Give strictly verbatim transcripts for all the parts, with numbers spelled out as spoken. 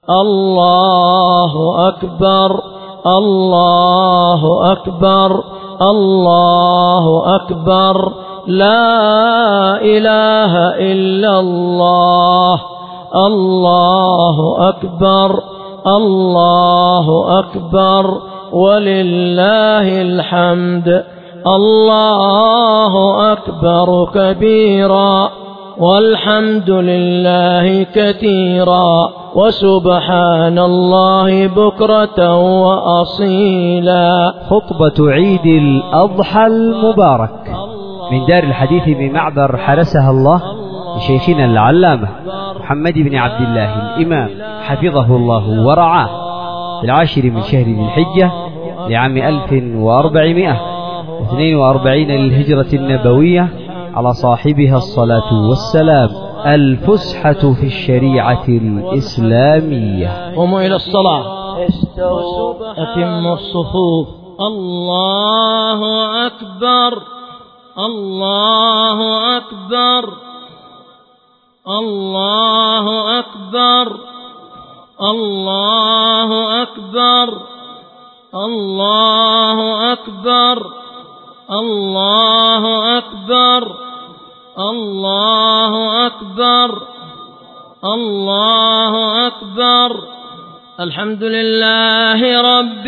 الله أكبر الله أكبر الله أكبر لا إله إلا الله الله أكبر الله أكبر ولله الحمد الله أكبر كبيرا والحمد لله كثيرا وسبحان الله بكرة وأصيلا. خطبة عيد الأضحى المبارك من دار الحديث بمعبر حرسها الله لشيخنا العلامة محمد بن عبد الله الإمام حفظه الله ورعاه في العاشر من شهر ذي الحجة لعام ألف وأربعمائة واثنين وأربعين للهجرة النبوية على صاحبها الصلاة والسلام. الفسحة في الشريعة الإسلامية. قوموا إلى الصلاة أتموا الصفوف. الله أكبر الله أكبر الله أكبر الله أكبر الله أكبر الله أكبر الله أكبر الله أكبر. الحمد لله رب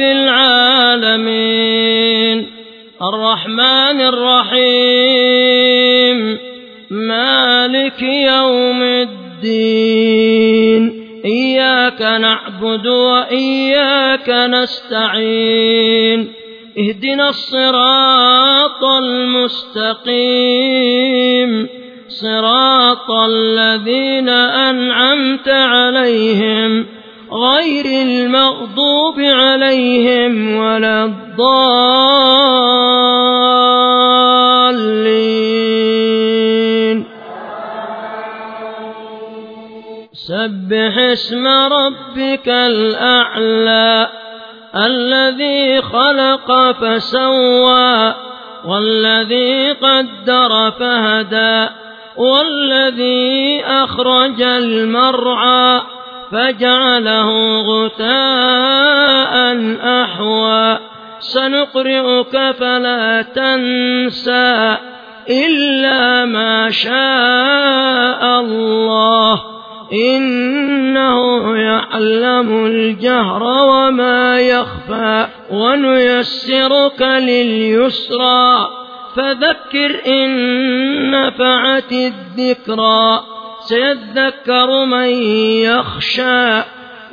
العالمين الرحمن الرحيم مالك يوم الدين إياك نعبد وإياك نستعين اهدنا الصراط المستقيم صراط الذين أنعمت عليهم غير المغضوب عليهم ولا الضالين. سبح اسم ربك الأعلى الذي خلق فسوى والذي قدر فهدى والذي أخرج المرعى فجعله غثاء أحوى. سنقرئك فلا تنسى إلا ما شاء الله إنه يعلم الجهر وما يخفى. ونيسرك لليسرى فذكر إن نفعت الذكرى سيذكر من يخشى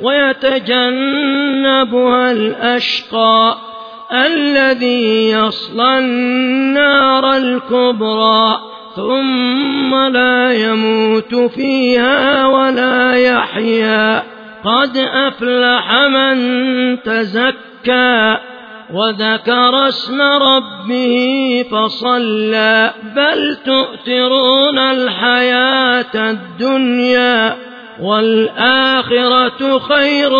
ويتجنبها الأشقى الذي يصلى النار الكبرى ثم لا يموت فيها ولا يحيا. قد أفلح من تزكى وذكر اسم ربه فصلى بل تؤثرون الحياة الدنيا والآخرة خير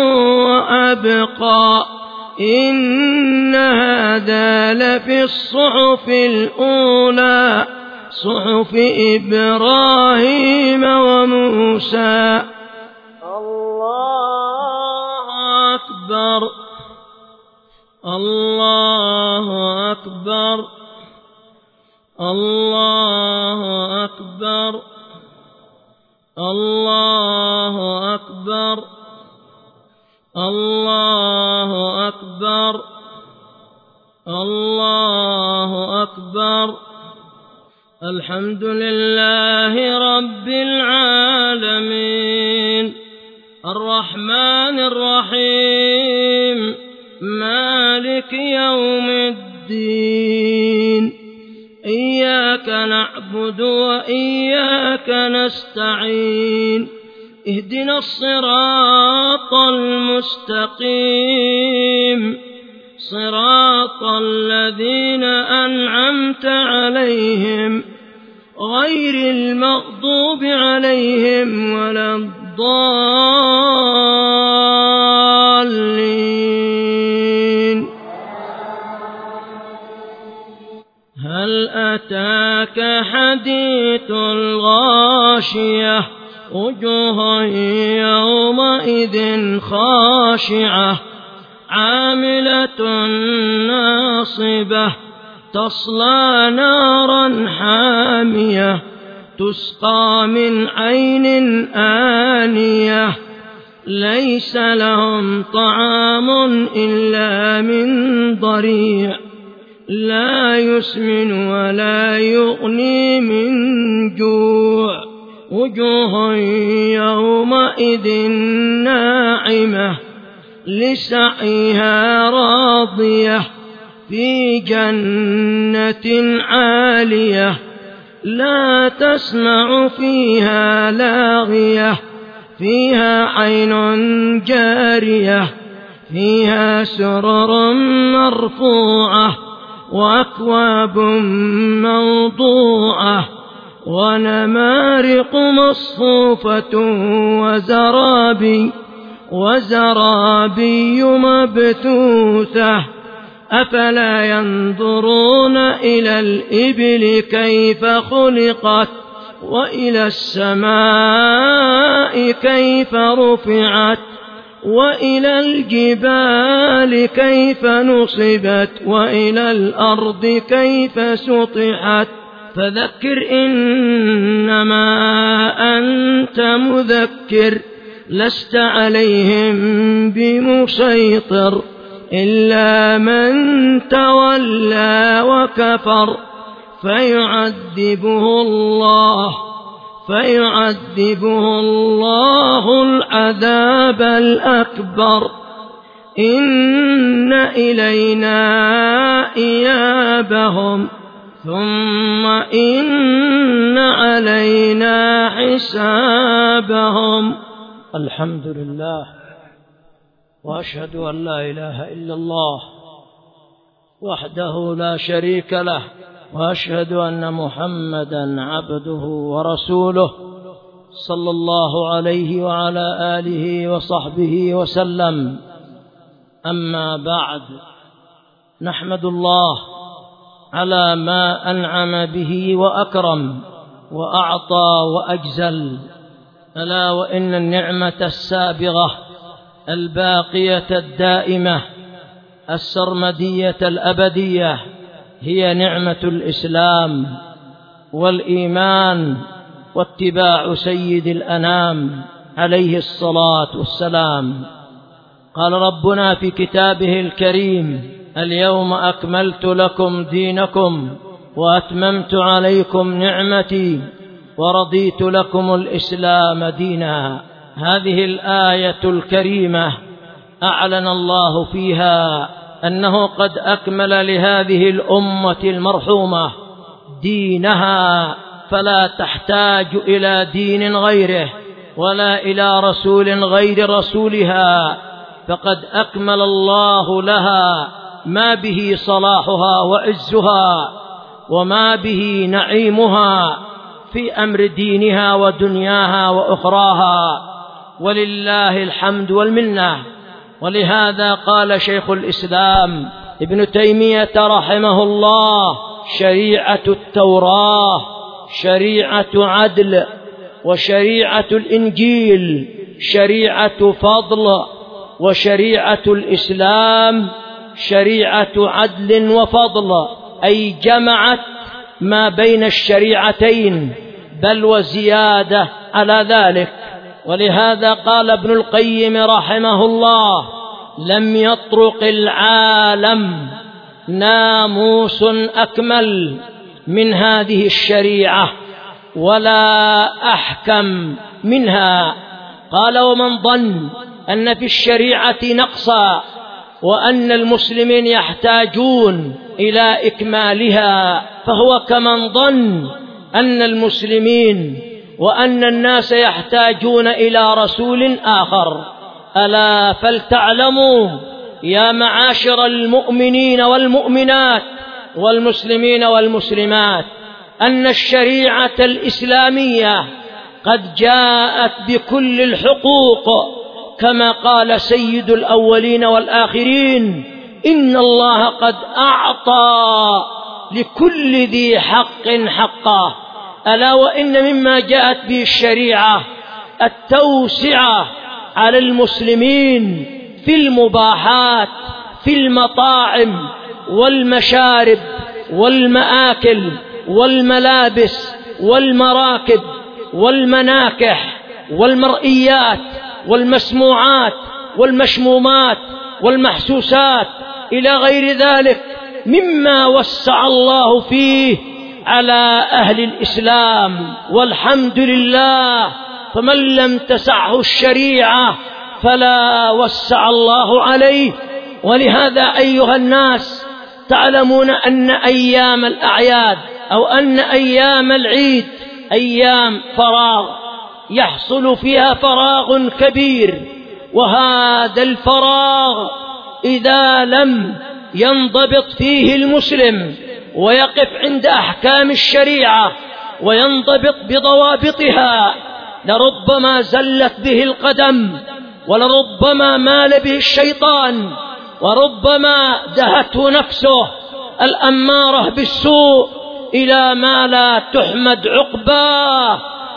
وأبقى. إن هذا لفي الصحف الأولى صحف إبراهيم وموسى. الله أكبر الله أكبر الله أكبر الله أكبر الله أكبر الله أكبر. الحمد لله رب العالمين الرحمن الرحيم مالك يوم الدين إياك نعبد وإياك نستعين اهدنا الصراط المستقيم صراط الذين أنعمت عليهم غير المغضوب عليهم ولا الضالين. هل أتاك حديث الغاشية وجوه يومئذ يومئذ خاشعة عاملة ناصبة تصلى نارا حامية تسقى من عين آنية ليس لهم طعام إلا من ضريع لا يسمن ولا يغني من جوع وجوه يومئذ ناعمة لسعيها راضية في جنة عالية لا تسمع فيها لاغية فيها عين جارية فيها سرر مرفوعة وأكواب موضوعة ونمارق مصفوفة وزرابي وزرابي مبثوثة أفلا ينظرون إلى الإبل كيف خلقت وإلى السماء كيف رفعت وإلى الجبال كيف نصبت وإلى الأرض كيف سطحت فذكر إنما أنت مذكر لست عليهم بمسيطر إلا من تولى وكفر فيعذبه الله فيعذبه الله العذاب الأكبر إن إلينا إيابهم ثم إن علينا حسابهم. الحمد لله وأشهد أن لا إله إلا الله وحده لا شريك له وأشهد أن محمدا عبده ورسوله صلى الله عليه وعلى آله وصحبه وسلم. أما بعد، نحمد الله على ما أنعم به وأكرم وأعطى وأجزل، ألا وإن النعمة السابغة الباقية الدائمة السرمدية الأبدية هي نعمة الإسلام والإيمان واتباع سيد الأنام عليه الصلاة والسلام. قال ربنا في كتابه الكريم: اليوم أكملت لكم دينكم وأتممت عليكم نعمتي ورضيت لكم الإسلام دينا. هذه الآية الكريمة أعلن الله فيها أنه قد أكمل لهذه الأمة المرحومة دينها، فلا تحتاج إلى دين غيره ولا إلى رسول غير رسولها، فقد أكمل الله لها ما به صلاحها وعزها وما به نعيمها في أمر دينها ودنياها وأخراها، ولله الحمد والمنة. ولهذا قال شيخ الإسلام ابن تيمية رحمه الله: شريعة التوراة شريعة عدل، وشريعة الإنجيل شريعة فضل، وشريعة الإسلام شريعة عدل وفضل، أي جمعت ما بين الشريعتين بل وزيادة على ذلك. ولهذا قال ابن القيم رحمه الله: لم يطرق العالم ناموس أكمل من هذه الشريعة ولا أحكم منها. قال: ومن ظن أن في الشريعة نقصا وأن المسلمين يحتاجون إلى إكمالها فهو كمن ظن أن المسلمين وأن الناس يحتاجون إلى رسول آخر. ألا فلتعلموا يا معاشر المؤمنين والمؤمنات والمسلمين والمسلمات أن الشريعة الإسلامية قد جاءت بكل الحقوق، كما قال سيد الأولين والآخرين: إن الله قد أعطى لكل ذي حق حقه. ألا وإن مما جاءت به الشريعة التوسعة على المسلمين في المباحات، في المطاعم والمشارب والمآكل والملابس والمراكب والمناكح والمرئيات والمسموعات والمشمومات والمحسوسات إلى غير ذلك مما وسع الله فيه على أهل الإسلام، والحمد لله. فمن لم تسعه الشريعة فلا وسع الله عليه. ولهذا أيها الناس تعلمون أن أيام الأعياد أو أن أيام العيد أيام فراغ، يحصل فيها فراغ كبير، وهذا الفراغ إذا لم ينضبط فيه المسلم ويقف عند أحكام الشريعة وينضبط بضوابطها لربما زلت به القدم، ولربما مال به الشيطان، وربما دهته نفسه الأمارة بالسوء إلى ما لا تحمد عقباه.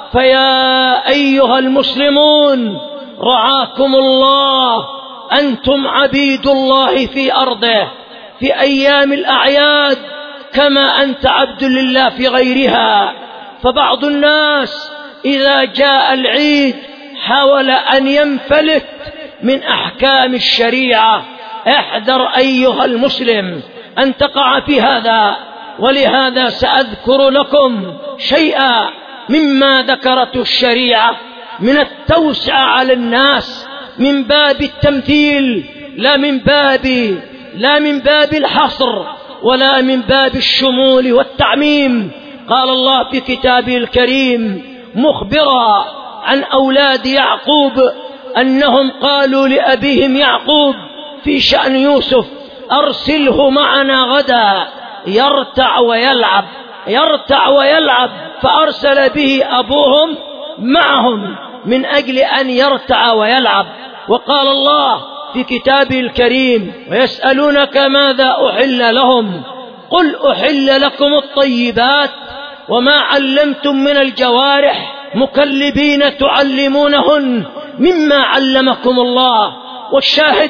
فيا أيها المسلمون رعاكم الله، أنتم عبيد الله في أرضه في أيام الأعياد كما أنت عبد لله في غيرها. فبعض الناس إذا جاء العيد حاول أن ينفلت من أحكام الشريعة. احذر أيها المسلم أن تقع في هذا. ولهذا سأذكر لكم شيئا مما ذكرته الشريعة من التوسع على الناس من باب التمثيل، لا من باب لا من باب الحصر ولا من باب الشمول والتعميم. قال الله في كتابه الكريم مخبرا عن أولاد يعقوب أنهم قالوا لأبيهم يعقوب في شأن يوسف أرسله معنا غدا يرتع ويلعب يرتع ويلعب فأرسل به أبوهم معهم من أجل أن يرتع ويلعب. وقال الله في كتابه الكريم ويسألونك ماذا أحل لهم قل أحل لكم الطيبات وما علمتم من الجوارح مكلبين تعلمونهن مما علمكم الله. والشاهد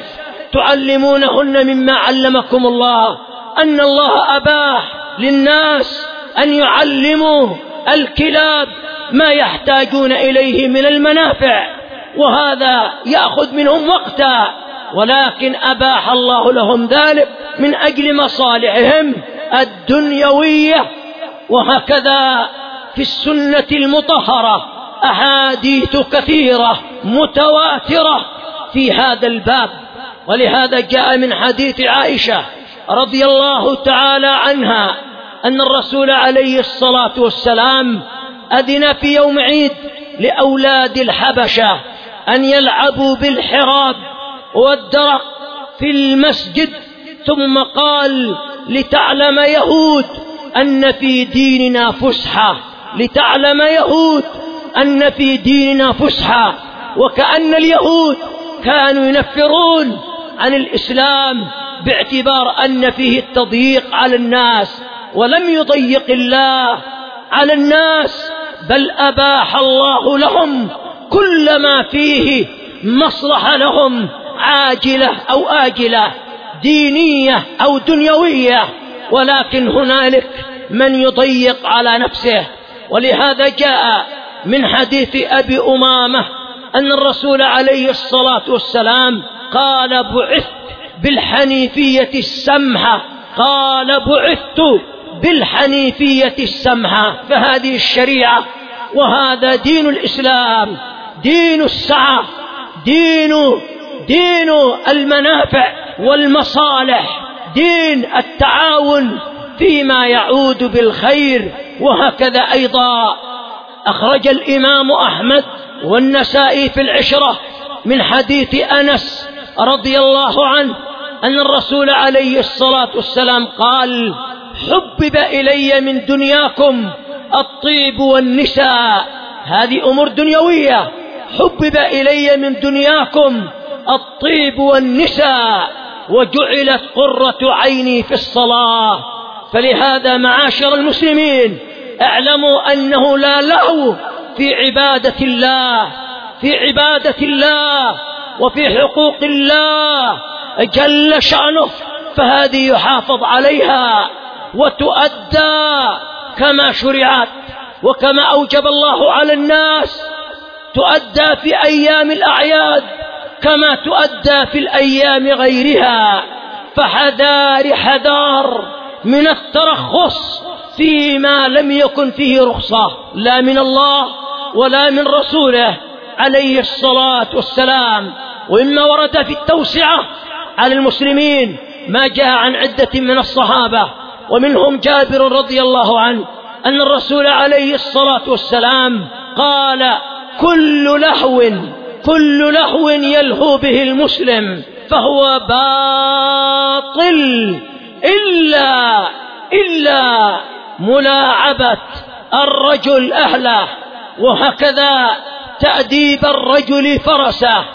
تعلمونهن مما علمكم الله، أن الله أباح للناس أن يعلموا الكلاب ما يحتاجون إليه من المنافع، وهذا يأخذ منهم وقتا، ولكن أباح الله لهم ذلك من أجل مصالحهم الدنيوية. وهكذا في السنة المطهرة أحاديث كثيرة متواترة في هذا الباب. ولهذا جاء من حديث عائشة رضي الله تعالى عنها أن الرسول عليه الصلاة والسلام أذن في يوم عيد لأولاد الحبشة أن يلعبوا بالحراب والدرق في المسجد، ثم قال لتعلم يهود أن في ديننا فسحة لتعلم يهود أن في ديننا فسحة. وكأن اليهود كانوا ينفرون عن الإسلام باعتبار أن فيه التضييق على الناس، ولم يضيق الله على الناس بل أباح الله لهم كل ما فيه مصلحة لهم عاجلة أو آجلة، دينية أو دنيوية. ولكن هنالك من يضيق على نفسه. ولهذا جاء من حديث أبي أمامة أن الرسول عليه الصلاة والسلام قال بعثت بالحنيفية السمحة قال بعثت بالحنيفية السمحة. فهذه الشريعة وهذا دين الإسلام، دين السعة، دين دين المنافع والمصالح، دين التعاون فيما يعود بالخير. وهكذا أيضا أخرج الإمام أحمد والنسائي في العشرة من حديث أنس رضي الله عنه أن الرسول عليه الصلاة والسلام قال حبب إلي من دنياكم الطيب والنساء. هذه أمور دنيوية. حبب إلي من دنياكم الطيب والنساء وجعلت قرة عيني في الصلاة. فلهذا معاشر المسلمين اعلموا أنه لا لهو في عبادة الله، في عبادة الله وفي حقوق الله جل شأنه، فهذه يحافظ عليها وتؤدى كما شرعت وكما أوجب الله على الناس، تؤدى في أيام الأعياد كما تؤدى في الأيام غيرها. فحذار حذار من الترخص فيما لم يكن فيه رخصة لا من الله ولا من رسوله عليه الصلاة والسلام. وإما ورد في التوسعة على المسلمين ما جاء عن عدة من الصحابة ومنهم جابر رضي الله عنه أن الرسول عليه الصلاة والسلام قال: كل لهو كل لهو يلهو به المسلم فهو باطل إلا إلا ملاعبة الرجل أهله، وهكذا تأديب الرجل فرسه،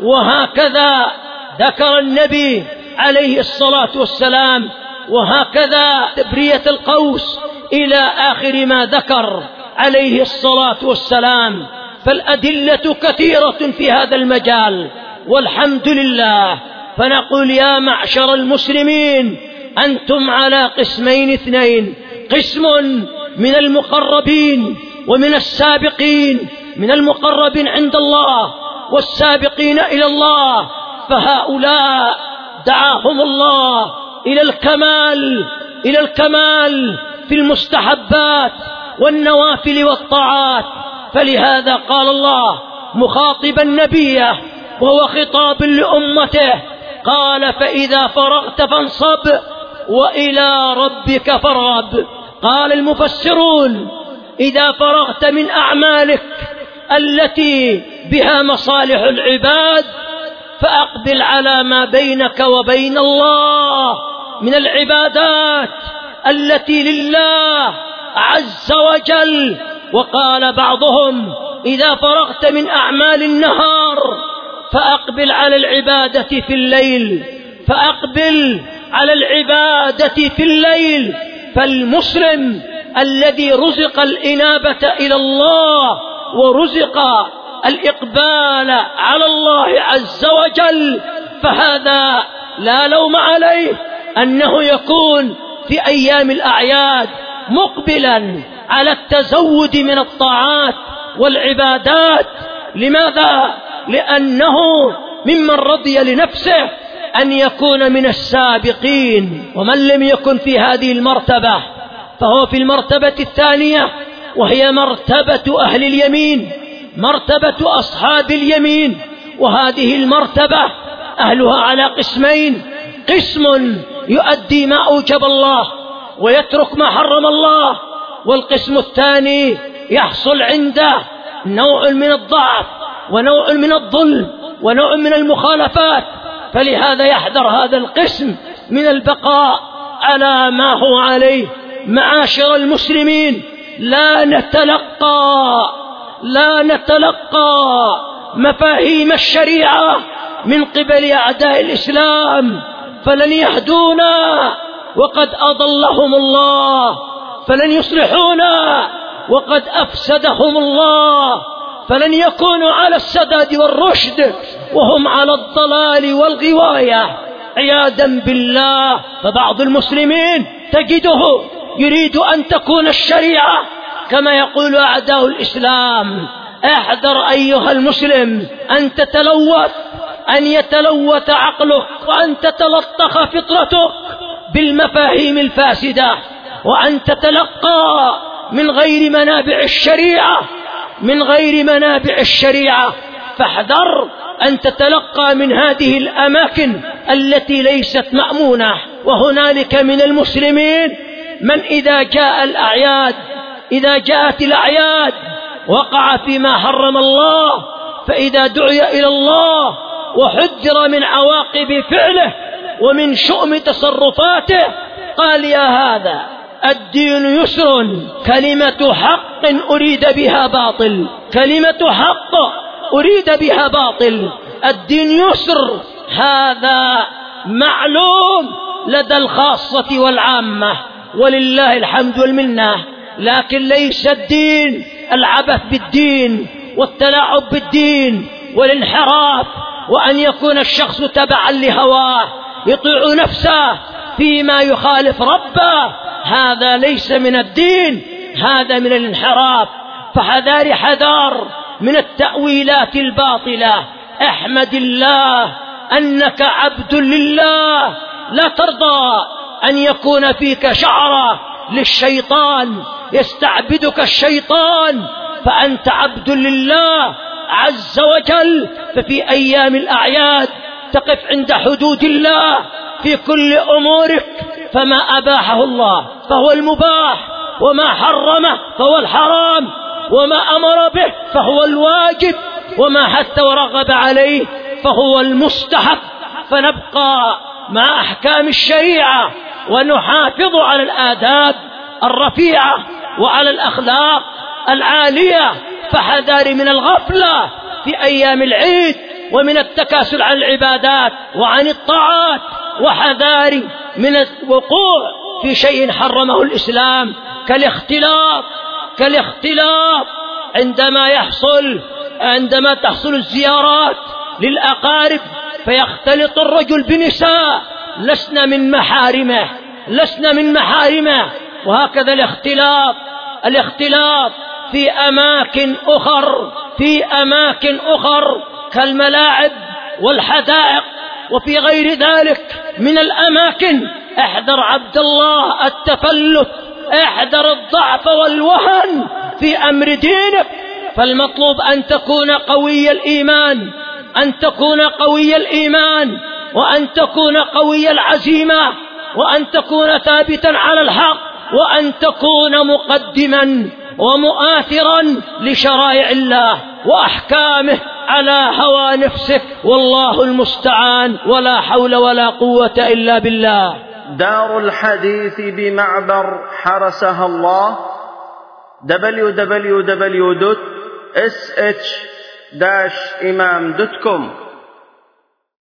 وهكذا ذكر النبي عليه الصلاة والسلام، وهكذا تبرية القوس إلى آخر ما ذكر عليه الصلاة والسلام. فالأدلة كثيرة في هذا المجال والحمد لله. فنقول يا معشر المسلمين أنتم على قسمين اثنين: قسم من المقربين ومن السابقين، من المقربين عند الله والسابقين إلى الله، فهؤلاء دعاهم الله إلى الكمال إلى الكمال في المستحبات والنوافل والطاعات. فلهذا قال الله مخاطبا نبيه وهو خطاب لأمته، قال: فإذا فرغت فانصب وإلى ربك فارغب. قال المفسرون: إذا فرغت من أعمالك التي بها مصالح العباد فأقبل على ما بينك وبين الله من العبادات التي لله عز وجل. وقال بعضهم: إذا فرغت من أعمال النهار فأقبل على العبادة في الليل فأقبل على العبادة في الليل. فالمسلم الذي رزق الإنابة إلى الله ورزق الإقبال على الله عز وجل، فهذا لا لوم عليه أنه يكون في أيام الأعياد مقبلا على التزود من الطاعات والعبادات. لماذا؟ لأنه ممن رضي لنفسه أن يكون من السابقين. ومن لم يكن في هذه المرتبة فهو في المرتبة الثانية، وهي مرتبة أهل اليمين، مرتبة أصحاب اليمين. وهذه المرتبة أهلها على قسمين: قسم يؤدي ما أوجب الله ويترك ما حرم الله، والقسم الثاني يحصل عنده نوع من الضعف ونوع من الظلم ونوع من المخالفات. فلهذا يحذر هذا القسم من البقاء على ما هو عليه. معاشر المسلمين، لا نتلقى لا نتلقى مفاهيم الشريعة من قبل أعداء الإسلام فلن يهدونا وقد أضلهم الله، فلن يصلحونا وقد أفسدهم الله، فلن يكونوا على السداد والرشد وهم على الضلال والغواية عياذا بالله. فبعض المسلمين تجده يريد أن تكون الشريعة كما يقول أعداء الإسلام. احذر أيها المسلم أن تتلوث أن يتلوث عقلك وأن تتلطخ فطرتك بالمفاهيم الفاسدة، وأن تتلقى من غير منابع الشريعة من غير منابع الشريعة. فاحذر أن تتلقى من هذه الأماكن التي ليست مأمونة. وهنالك من المسلمين من إذا جاء الأعياد إذا جاءت الأعياد وقع فيما حرم الله، فإذا دعي إلى الله وحذر من عواقب فعله ومن شؤم تصرفاته قال: يا هذا الدين يسر، كلمة حق أريد بها باطل، كلمة حق أريد بها باطل، الدين يسر. هذا معلوم لدى الخاصة والعامة ولله الحمد والمنة. لكن ليس الدين العبث بالدين والتلاعب بالدين والانحراف، وأن يكون الشخص تبعا لهواه يطيع نفسه فيما يخالف ربه، هذا ليس من الدين، هذا من الانحراف. فحذار حذار من التأويلات الباطلة. احمد الله أنك عبد لله، لا ترضى أن يكون فيك شعرة للشيطان يستعبدك الشيطان، فأنت عبد لله عز وجل. ففي أيام الأعياد تقف عند حدود الله في كل أمورك، فما أباحه الله فهو المباح، وما حرمه فهو الحرام، وما أمر به فهو الواجب، وما حث ورغب عليه فهو المستحب. فنبقى مع أحكام الشريعة ونحافظ على الآداب الرفيعة وعلى الأخلاق العالية. فحذار من الغفلة في أيام العيد، ومن التكاسل عن العبادات وعن الطاعات، وحذار من الوقوع في شيء حرمه الإسلام كالاختلاط كالاختلاط عندما يحصل عندما تحصل الزيارات للأقارب فيختلط الرجل بنساء لسنا من محارمه لسنا من محارمه وهكذا الاختلاط الاختلاط في أماكن أخر في أماكن أخر كالملاعب والحدائق وفي غير ذلك من الأماكن. احذر عبد الله التفلت، احذر الضعف والوهن في أمر دينك. فالمطلوب أن تكون قوي الإيمان أن تكون قوي الإيمان وأن تكون قوي العزيمة، وأن تكون ثابتا على الحق، وأن تكون مقدما ومؤثرا لشرائع الله وأحكامه على هوى نفسك، والله المستعان، ولا حول ولا قوة إلا بالله. دار الحديث بمعبر حرسها الله دبليو دبليو دبليو دوت اس اتش داش إمام دوت كوم